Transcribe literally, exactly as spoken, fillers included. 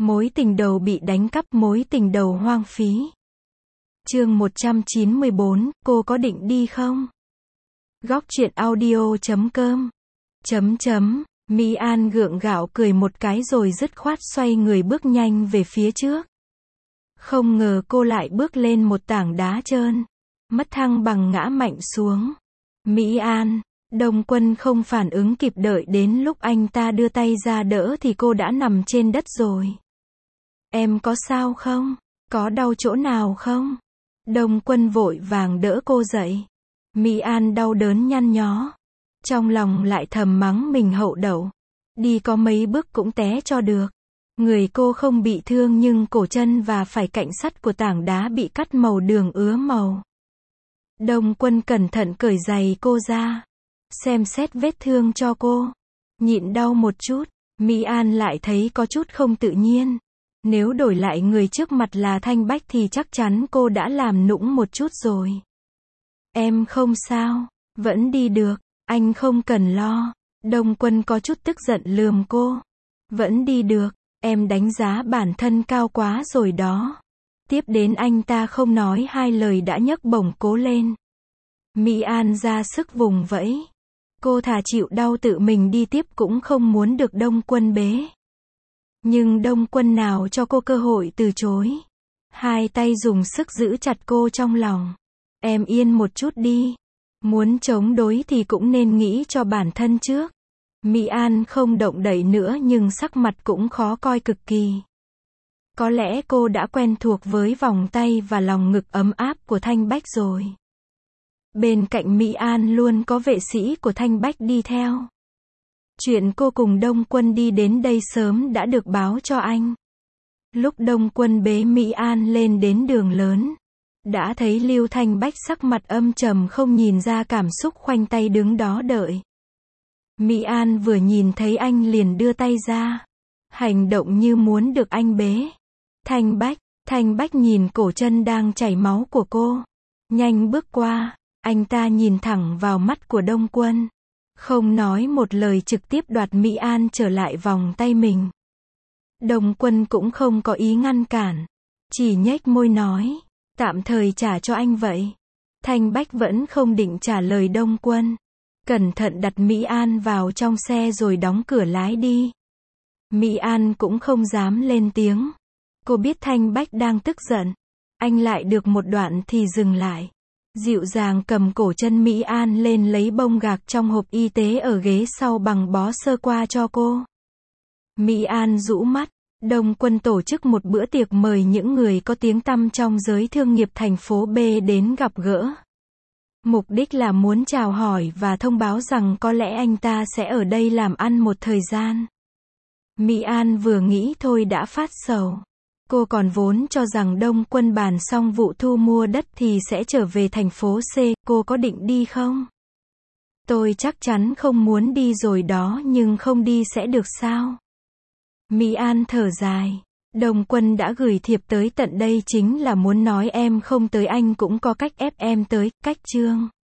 Mối tình đầu bị đánh cắp, mối tình đầu hoang phí. Chương một trăm chín mươi bốn, cô có định đi không? Góc truyện audio chấm com. Chấm chấm, Mỹ An gượng gạo cười một cái rồi dứt khoát xoay người bước nhanh về phía trước. Không ngờ cô lại bước lên một tảng đá trơn. Mất thăng bằng ngã mạnh xuống. Mỹ An, Đông Quân không phản ứng kịp, đợi đến lúc anh ta đưa tay ra đỡ thì cô đã nằm trên đất rồi. Em có sao không? Có đau chỗ nào không? Đông Quân vội vàng đỡ cô dậy. Mỹ An đau đớn nhăn nhó. Trong lòng lại thầm mắng mình hậu đậu. Đi có mấy bước cũng té cho được. Người cô không bị thương nhưng cổ chân và phải cạnh sắt của tảng đá bị cắt màu đường ứa màu. Đông Quân cẩn thận cởi giày cô ra. Xem xét vết thương cho cô. Nhịn đau một chút. Mỹ An lại thấy có chút không tự nhiên. Nếu đổi lại người trước mặt là Thanh Bách thì chắc chắn cô đã làm nũng một chút rồi. Em không sao, vẫn đi được, anh không cần lo. Đông Quân có chút tức giận lườm cô. Vẫn đi được, em đánh giá bản thân cao quá rồi đó. Tiếp đến anh ta không nói hai lời đã nhấc bổng cố lên. Mỹ An ra sức vùng vẫy. Cô thà chịu đau tự mình đi tiếp cũng không muốn được Đông Quân bế. Nhưng Đông Quân nào cho cô cơ hội từ chối. Hai tay dùng sức giữ chặt cô trong lòng. Em yên một chút đi. Muốn chống đối thì cũng nên nghĩ cho bản thân trước. Mỹ An không động đậy nữa nhưng sắc mặt cũng khó coi cực kỳ. Có lẽ cô đã quen thuộc với vòng tay và lòng ngực ấm áp của Thanh Bách rồi. Bên cạnh Mỹ An luôn có vệ sĩ của Thanh Bách đi theo. Chuyện cô cùng Đông Quân đi đến đây sớm đã được báo cho anh. Lúc Đông Quân bế Mỹ An lên đến đường lớn, đã thấy Lưu Thanh Bách sắc mặt âm trầm không nhìn ra cảm xúc, khoanh tay đứng đó đợi. Mỹ An vừa nhìn thấy anh liền đưa tay ra, hành động như muốn được anh bế. Thanh Bách, Thanh Bách nhìn cổ chân đang chảy máu của cô, nhanh bước qua, anh ta nhìn thẳng vào mắt của Đông Quân. Không nói một lời trực tiếp đoạt Mỹ An trở lại vòng tay mình. Đông Quân cũng không có ý ngăn cản. Chỉ nhếch môi nói. Tạm thời trả cho anh vậy. Thanh Bách vẫn không định trả lời Đông Quân. Cẩn thận đặt Mỹ An vào trong xe rồi đóng cửa lái đi. Mỹ An cũng không dám lên tiếng. Cô biết Thanh Bách đang tức giận. Anh lại được một đoạn thì dừng lại. Dịu dàng cầm cổ chân Mỹ An lên lấy bông gạc trong hộp y tế ở ghế sau bằng bó sơ qua cho cô. Mỹ An rũ mắt. Đông Quân tổ chức một bữa tiệc mời những người có tiếng tăm trong giới thương nghiệp thành phố B đến gặp gỡ. Mục đích là muốn chào hỏi và thông báo rằng có lẽ anh ta sẽ ở đây làm ăn một thời gian. Mỹ An vừa nghĩ thôi đã phát sầu. Cô còn vốn cho rằng Đông Quân bàn xong vụ thu mua đất thì sẽ trở về thành phố C, cô có định đi không? Tôi chắc chắn không muốn đi rồi đó, nhưng không đi sẽ được sao? Mỹ An thở dài. Đông Quân đã gửi thiệp tới tận đây chính là muốn nói em không tới anh cũng có cách ép em tới, cách chương.